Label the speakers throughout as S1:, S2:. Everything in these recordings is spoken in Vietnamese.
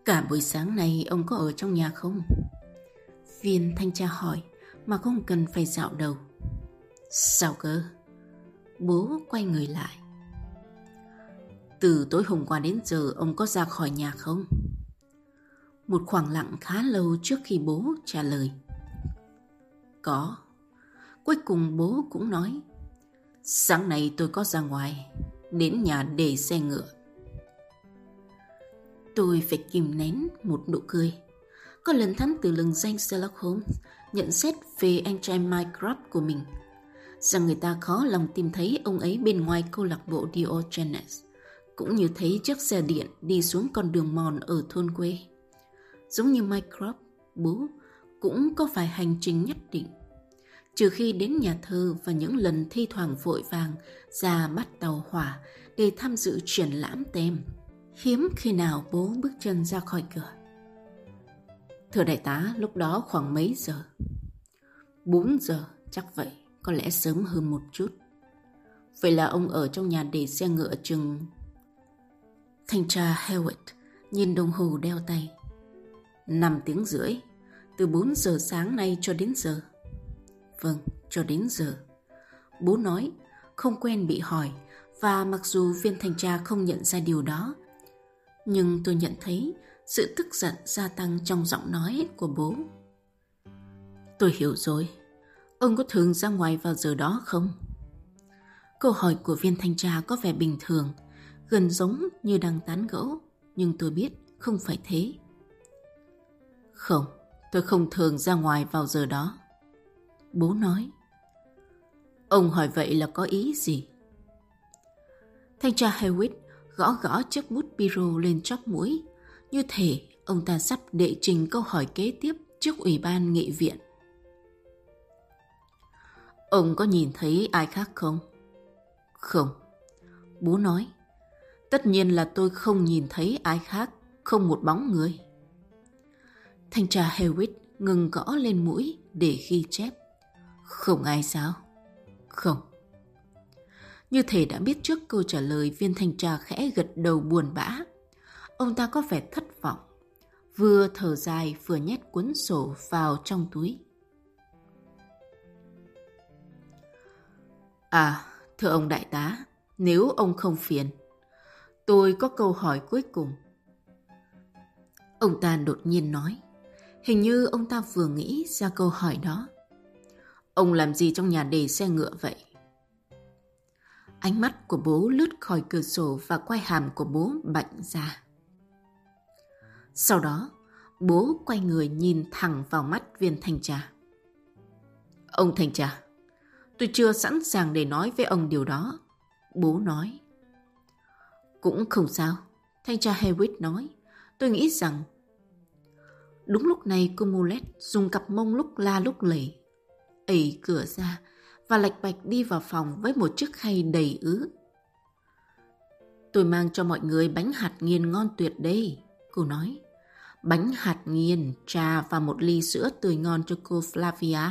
S1: Cả buổi sáng này ông có ở trong nhà không? Viên thanh tra hỏi mà không cần phải dạo đầu. Sao cơ? Bố quay người lại. Từ tối hôm qua đến giờ ông có ra khỏi nhà không? Một khoảng lặng khá lâu trước khi bố trả lời. Có. Cuối cùng bố cũng nói. Sáng nay tôi có ra ngoài, đến nhà để xe ngựa. Tôi phải kìm nén một nụ cười. Có lần thắn từ lừng danh Sherlock Holmes nhận xét về anh trai Mycroft của mình, rằng người ta khó lòng tìm thấy ông ấy bên ngoài câu lạc bộ Diogenes, cũng như thấy chiếc xe điện đi xuống con đường mòn ở thôn quê. Giống như Mycroft, bố cũng có vài hành trình nhất định. Trừ khi đến nhà thơ và những lần thi thoảng vội vàng ra bắt tàu hỏa để tham dự triển lãm tem, hiếm khi nào bố bước chân ra khỏi cửa. Thưa đại tá, lúc đó khoảng mấy giờ? 4 giờ, chắc vậy, có lẽ sớm hơn một chút. Vậy là ông ở trong nhà để xe ngựa chừng... Thanh tra Hewitt nhìn đồng hồ đeo tay. 5 tiếng rưỡi, từ 4 giờ sáng nay cho đến giờ. Vâng, cho đến giờ. Bố nói, không quen bị hỏi, và mặc dù viên thanh tra không nhận ra điều đó, nhưng tôi nhận thấy sự tức giận gia tăng trong giọng nói của bố. Tôi hiểu rồi. Ông có thường ra ngoài vào giờ đó không? Câu hỏi của viên thanh tra có vẻ bình thường, gần giống như đang tán gẫu, nhưng tôi biết không phải thế. Không, tôi không thường ra ngoài vào giờ đó. Bố nói. Ông hỏi vậy là có ý gì? Thanh tra Hewitt gõ gõ chiếc bút biro lên chóp mũi, như thể ông ta sắp đệ trình câu hỏi kế tiếp trước ủy ban nghị viện. Ông có nhìn thấy ai khác không? Không. Bố nói. Tất nhiên là tôi không nhìn thấy ai khác, không một bóng người. Thanh tra Hewitt ngừng gõ lên mũi để ghi chép. Không ai sao? Không. Như thể đã biết trước câu trả lời, viên thanh tra khẽ gật đầu buồn bã. Ông ta có vẻ thất vọng, vừa thở dài vừa nhét cuốn sổ vào trong túi. À, thưa ông đại tá, nếu ông không phiền, tôi có câu hỏi cuối cùng. Ông ta đột nhiên nói. Hình như ông ta vừa nghĩ ra câu hỏi đó. Ông làm gì trong nhà để xe ngựa vậy? Ánh mắt của bố lướt khỏi cửa sổ và quai hàm của bố bạnh ra. Sau đó, bố quay người nhìn thẳng vào mắt viên thanh tra. Ông thanh tra, tôi chưa sẵn sàng để nói với ông điều đó. Bố nói. Cũng không sao, thanh tra Hewitt nói. Tôi nghĩ rằng... Đúng lúc này cô Mulet dùng cặp mông lúc la lúc lẩy, ẩy cửa ra và lạch bạch đi vào phòng với một chiếc khay đầy ứ. Tôi mang cho mọi người bánh hạt nghiền ngon tuyệt đây, cô nói. Bánh hạt nghiền, trà và một ly sữa tươi ngon cho cô Flavia.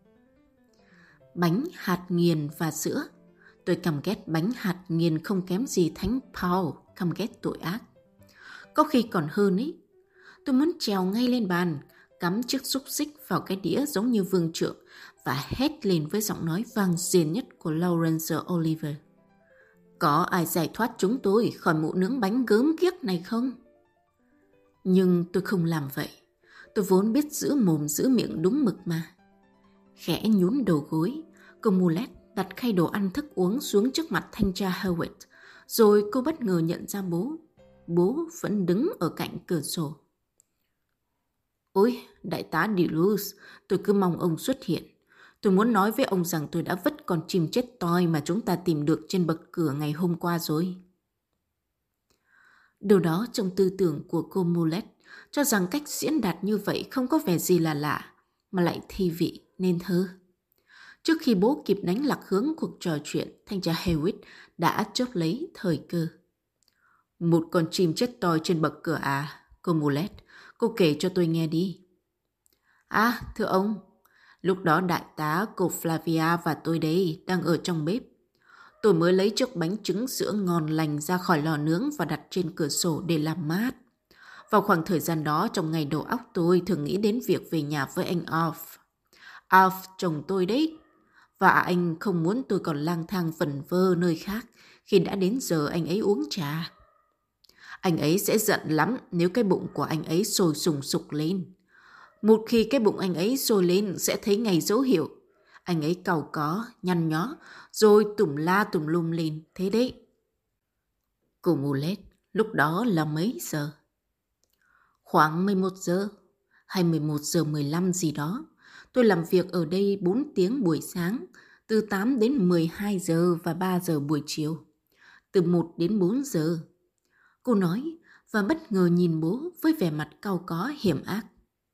S1: Bánh hạt nghiền và sữa. Tôi căm ghét bánh hạt nghiền không kém gì Thánh Paul căm ghét tội ác. Có khi còn hơn ấy. Tôi muốn trèo ngay lên bàn, cắm chiếc xúc xích vào cái đĩa giống như vương trượng và hét lên với giọng nói vang dền nhất của Laurence Olivier. Có ai giải thoát chúng tôi khỏi mụ nướng bánh gớm ghiếc này không? Nhưng tôi không làm vậy. Tôi vốn biết giữ mồm giữ miệng đúng mực mà. Khẽ nhún đầu gối, cô Mulet đặt khay đồ ăn thức uống xuống trước mặt thanh tra Hewitt, rồi cô bất ngờ nhận ra bố. Bố vẫn đứng ở cạnh cửa sổ. Ôi, đại tá Deleuze, tôi cứ mong ông xuất hiện. Tôi muốn nói với ông rằng tôi đã vứt con chim chết toi mà chúng ta tìm được trên bậc cửa ngày hôm qua rồi. Điều đó trong tư tưởng của cô Mulet cho rằng cách diễn đạt như vậy không có vẻ gì là lạ, mà lại thi vị nên thơ. Trước khi bố kịp đánh lạc hướng cuộc trò chuyện, thanh tra Hewitt đã chốt lấy thời cơ. Một con chim chết toi trên bậc cửa à, cô Mulet, cô kể cho tôi nghe đi. À, thưa ông, lúc đó đại tá, cô Flavia và tôi đây đang ở trong bếp. Tôi mới lấy chiếc bánh trứng sữa ngon lành ra khỏi lò nướng và đặt trên cửa sổ để làm mát. Vào khoảng thời gian đó, trong ngày đầu óc tôi thường nghĩ đến việc về nhà với anh Alf. Alf chồng tôi đấy. Và anh không muốn tôi còn lang thang vẩn vơ nơi khác khi đã đến giờ anh ấy uống trà. Anh ấy sẽ giận lắm nếu cái bụng của anh ấy sôi sùng sục lên. Một khi cái bụng anh ấy sôi lên sẽ thấy ngay dấu hiệu. Anh ấy cau có, nhăn nhó, rồi tùm la tùm lum lên, thế đấy. Cô Mulet, lúc đó là mấy giờ? Khoảng 11 giờ, hay 11 giờ 15 gì đó. Tôi làm việc ở đây 4 tiếng buổi sáng, từ 8 đến 12 giờ và 3 giờ buổi chiều. Từ 1 đến 4 giờ. Cô nói và bất ngờ nhìn bố với vẻ mặt cau có hiểm ác.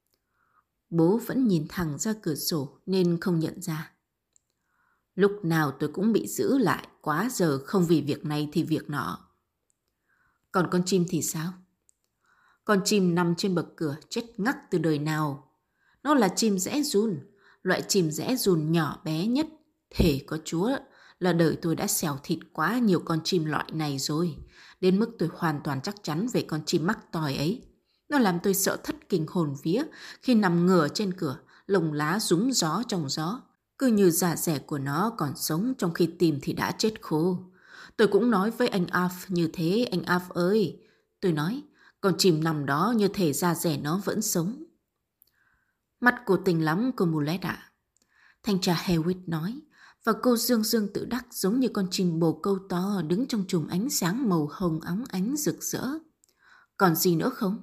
S1: Bố vẫn nhìn thẳng ra cửa sổ nên không nhận ra. Lúc nào tôi cũng bị giữ lại quá giờ, không vì việc này thì việc nọ. Còn con chim thì sao? Con chim nằm trên bậc cửa chết ngắc từ đời nào. Nó là chim rẽ giun, loại chim rẽ giun nhỏ bé nhất. Thề có Chúa là đời tôi đã xẻo thịt quá nhiều con chim loại này rồi, đến mức tôi hoàn toàn chắc chắn về con chim mắc tòi ấy. Nó làm tôi sợ thất kinh hồn vía khi nằm ngửa trên cửa, lông lá rúng gió trong gió. Cứ như da dẻ của nó còn sống trong khi tim thì đã chết khô. Tôi cũng nói với anh Alf như thế, anh Alf ơi. Tôi nói, con chim nằm đó như thể da dẻ nó vẫn sống. Mặt cô tình lắm, cô Mulet ạ. Thanh tra Hewitt nói, và cô dương dương tự đắc giống như con chim bồ câu to đứng trong chùm ánh sáng màu hồng óng ánh rực rỡ. Còn gì nữa không?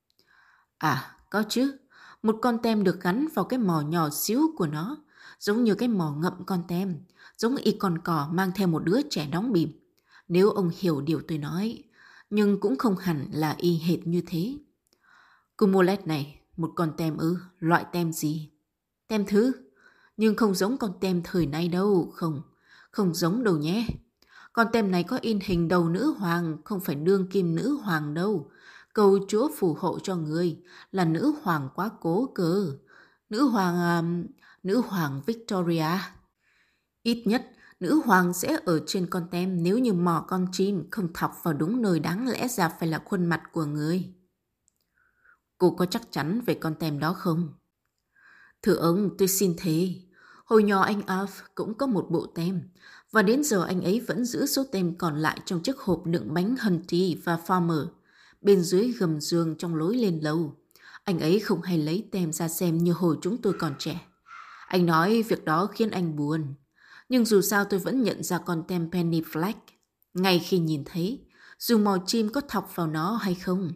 S1: À, có chứ. Một con tem được gắn vào cái mỏ nhỏ xíu của nó, giống như cái mỏ ngậm con tem, giống y con cò mang theo một đứa trẻ đóng bìm. Nếu ông hiểu điều tôi nói, nhưng cũng không hẳn là y hệt như thế. Cô Mulet này, một con tem ư, loại tem gì? Tem thứ, nhưng không giống con tem thời nay đâu, không giống đâu nhé. Con tem này có in hình đầu nữ hoàng, không phải đương kim nữ hoàng đâu. Cầu Chúa phù hộ cho người, là nữ hoàng quá cố cơ. Nữ hoàng Victoria. Ít nhất, nữ hoàng sẽ ở trên con tem nếu như mỏ con chim không thọc vào đúng nơi đáng lẽ ra phải là khuôn mặt của người. Cô có chắc chắn về con tem đó không? Thưa ông, tôi xin thề. Hồi nhỏ anh Alf cũng có một bộ tem, và đến giờ anh ấy vẫn giữ số tem còn lại trong chiếc hộp đựng bánh Hunty và Farmer, bên dưới gầm giường trong lối lên lầu. Anh ấy không hay lấy tem ra xem như hồi chúng tôi còn trẻ. Anh nói việc đó khiến anh buồn. Nhưng dù sao tôi vẫn nhận ra con tem Penny Flag, ngay khi nhìn thấy, dù mò chim có thọc vào nó hay không.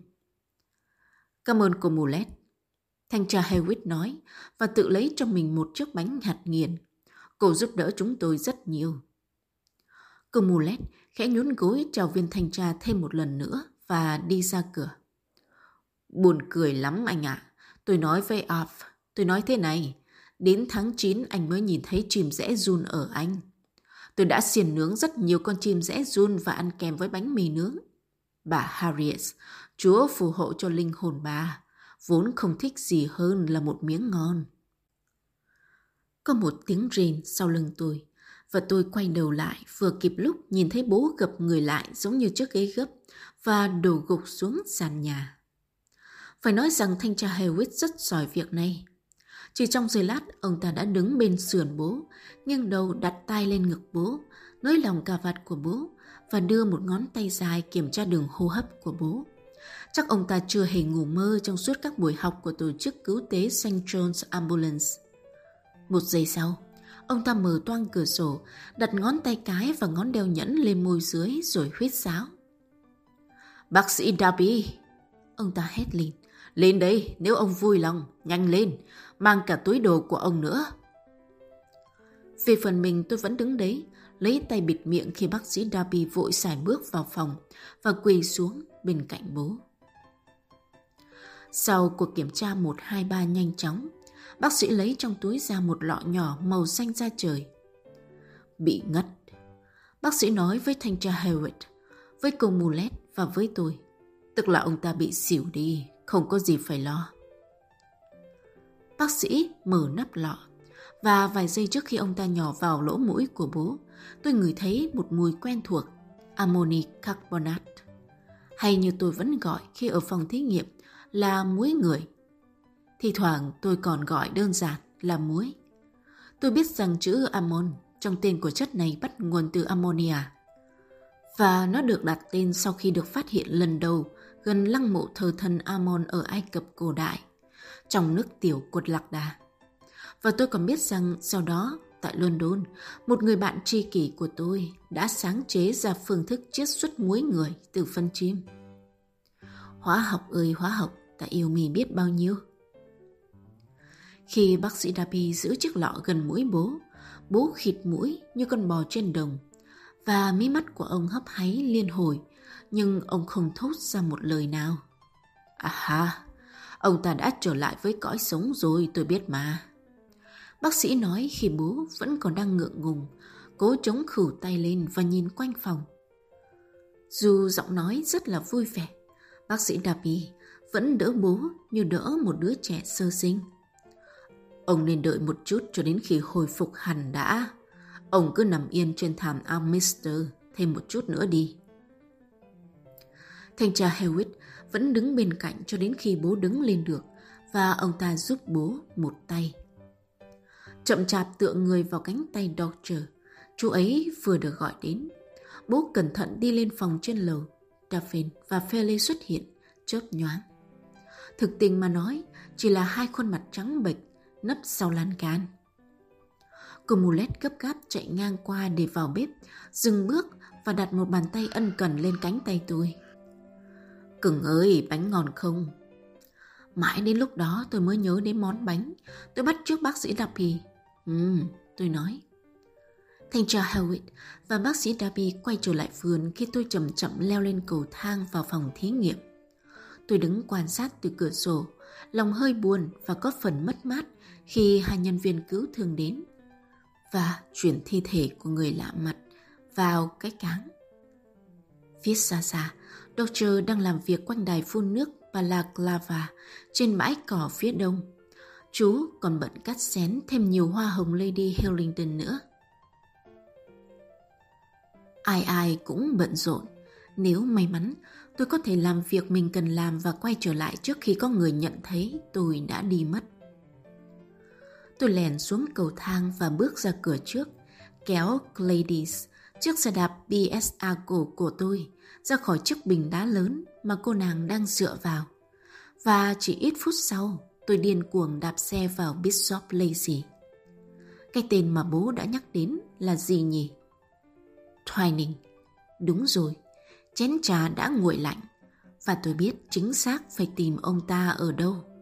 S1: Cảm ơn cô Mulet. Thanh tra Hewitt nói và tự lấy cho mình một chiếc bánh hạt nghiền. Cô giúp đỡ chúng tôi rất nhiều. Cô Mulet khẽ nhún gối chào viên thanh tra thêm một lần nữa và đi ra cửa. Buồn cười lắm anh ạ. Tôi nói với Alf, tôi nói thế này, đến tháng 9 anh mới nhìn thấy chim rẽ giun ở Anh. Tôi đã xiên nướng rất nhiều con chim rẽ giun và ăn kèm với bánh mì nướng. Bà Harriet, Chúa phù hộ cho linh hồn bà, vốn không thích gì hơn là một miếng ngon. Có một tiếng rền sau lưng tôi, và tôi quay đầu lại vừa kịp lúc nhìn thấy bố gập người lại giống như chiếc ghế gấp và đổ gục xuống sàn nhà. Phải nói rằng thanh tra Hewitt rất giỏi việc này. Chỉ trong giây lát, ông ta đã đứng bên sườn bố, nghiêng đầu đặt tay lên ngực bố, nới lòng cà vạt của bố và đưa một ngón tay dài kiểm tra đường hô hấp của bố. Chắc ông ta chưa hề ngủ mơ trong suốt các buổi học của tổ chức cứu tế St. John's Ambulance. Một giây sau, ông ta mở toang cửa sổ, đặt ngón tay cái và ngón đeo nhẫn lên môi dưới rồi huýt sáo. Bác sĩ Darby! Ông ta hét lên. Lên đây, nếu ông vui lòng, nhanh lên, mang cả túi đồ của ông nữa. Về phần mình tôi vẫn đứng đấy, lấy tay bịt miệng khi bác sĩ Darby vội sải bước vào phòng và quỳ xuống bên cạnh bố. Sau cuộc kiểm tra 1, 2, 3 nhanh chóng, bác sĩ lấy trong túi ra một lọ nhỏ màu xanh da trời. Bị ngất, bác sĩ nói với thanh tra Hewitt, với cô Mulet và với tôi. Tức là ông ta bị xỉu đi, không có gì phải lo. Bác sĩ mở nắp lọ, và vài giây trước khi ông ta nhỏ vào lỗ mũi của bố, tôi ngửi thấy một mùi quen thuộc, ammonic carbonate. hay như tôi vẫn gọi khi ở phòng thí nghiệm là muối người. Thì thoảng tôi còn gọi đơn giản là muối. Tôi biết rằng chữ amon trong tên của chất này bắt nguồn từ ammonia, và nó được đặt tên sau khi được phát hiện lần đầu gần lăng mộ thờ thần Amon ở Ai Cập cổ đại, trong nước tiểu của Lạc Đà. Và tôi còn biết rằng sau đó, tại London, một người bạn tri kỷ của tôi đã sáng chế ra phương thức chiết xuất muối người từ phân chim. Hóa học ơi hóa học, ta yêu mì biết bao nhiêu. Khi bác sĩ Darby giữ chiếc lọ gần mũi bố khịt mũi như con bò trên đồng, và mí mắt của ông hấp háy liên hồi, nhưng ông không thốt ra một lời nào. À, ông ta đã trở lại với cõi sống rồi, tôi biết mà. Bác sĩ nói khi bố vẫn còn đang ngượng ngùng, cố chống khửu tay lên và nhìn quanh phòng. Dù giọng nói rất là vui vẻ, bác sĩ Darby vẫn đỡ bố như đỡ một đứa trẻ sơ sinh. Ông nên đợi một chút cho đến khi hồi phục hẳn đã. Ông cứ nằm yên trên thảm Almister thêm một chút nữa đi. Thanh tra Hewitt vẫn đứng bên cạnh cho đến khi bố đứng lên được, và ông ta giúp bố một tay. Chậm chạp tựa người vào cánh tay Doctor, chú ấy vừa được gọi đến. Bố cẩn thận đi lên phòng trên lầu. Daphne và Philly xuất hiện, chớp nhoáng. Thực tình mà nói, chỉ là hai khuôn mặt trắng bệch nấp sau lan can. Cô Mulet gấp gáp chạy ngang qua để vào bếp, dừng bước và đặt một bàn tay ân cần lên cánh tay tôi. Cưng ơi, bánh ngon không? Mãi đến lúc đó tôi mới nhớ đến món bánh. Tôi bắt chước bác sĩ Darby. Tôi nói. Thanh tra Hewitt và bác sĩ Darby quay trở lại vườn khi tôi chậm chậm leo lên cầu thang vào phòng thí nghiệm. Tôi đứng quan sát từ cửa sổ, lòng hơi buồn và có phần mất mát khi hai nhân viên cứu thương đến và chuyển thi thể của người lạ mặt vào cái cáng. Phía xa xa, Doctor đang làm việc quanh đài phun nước Balaclava trên bãi cỏ phía đông. Chú còn bận cắt xén thêm nhiều hoa hồng Lady Hillingdon nữa. Ai ai cũng bận rộn. Nếu may mắn, tôi có thể làm việc mình cần làm và quay trở lại trước khi có người nhận thấy tôi đã đi mất. Tôi lèn xuống cầu thang và bước ra cửa trước, kéo Gladys, chiếc xe đạp BSA cổ của tôi, ra khỏi chiếc bình đá lớn mà cô nàng đang dựa vào. Và chỉ ít phút sau, tôi điên cuồng đạp xe vào Bishop Lacy. Cái tên mà bố đã nhắc đến là gì nhỉ? Twining. Đúng rồi, chén trà đã nguội lạnh, và tôi biết chính xác phải tìm ông ta ở đâu.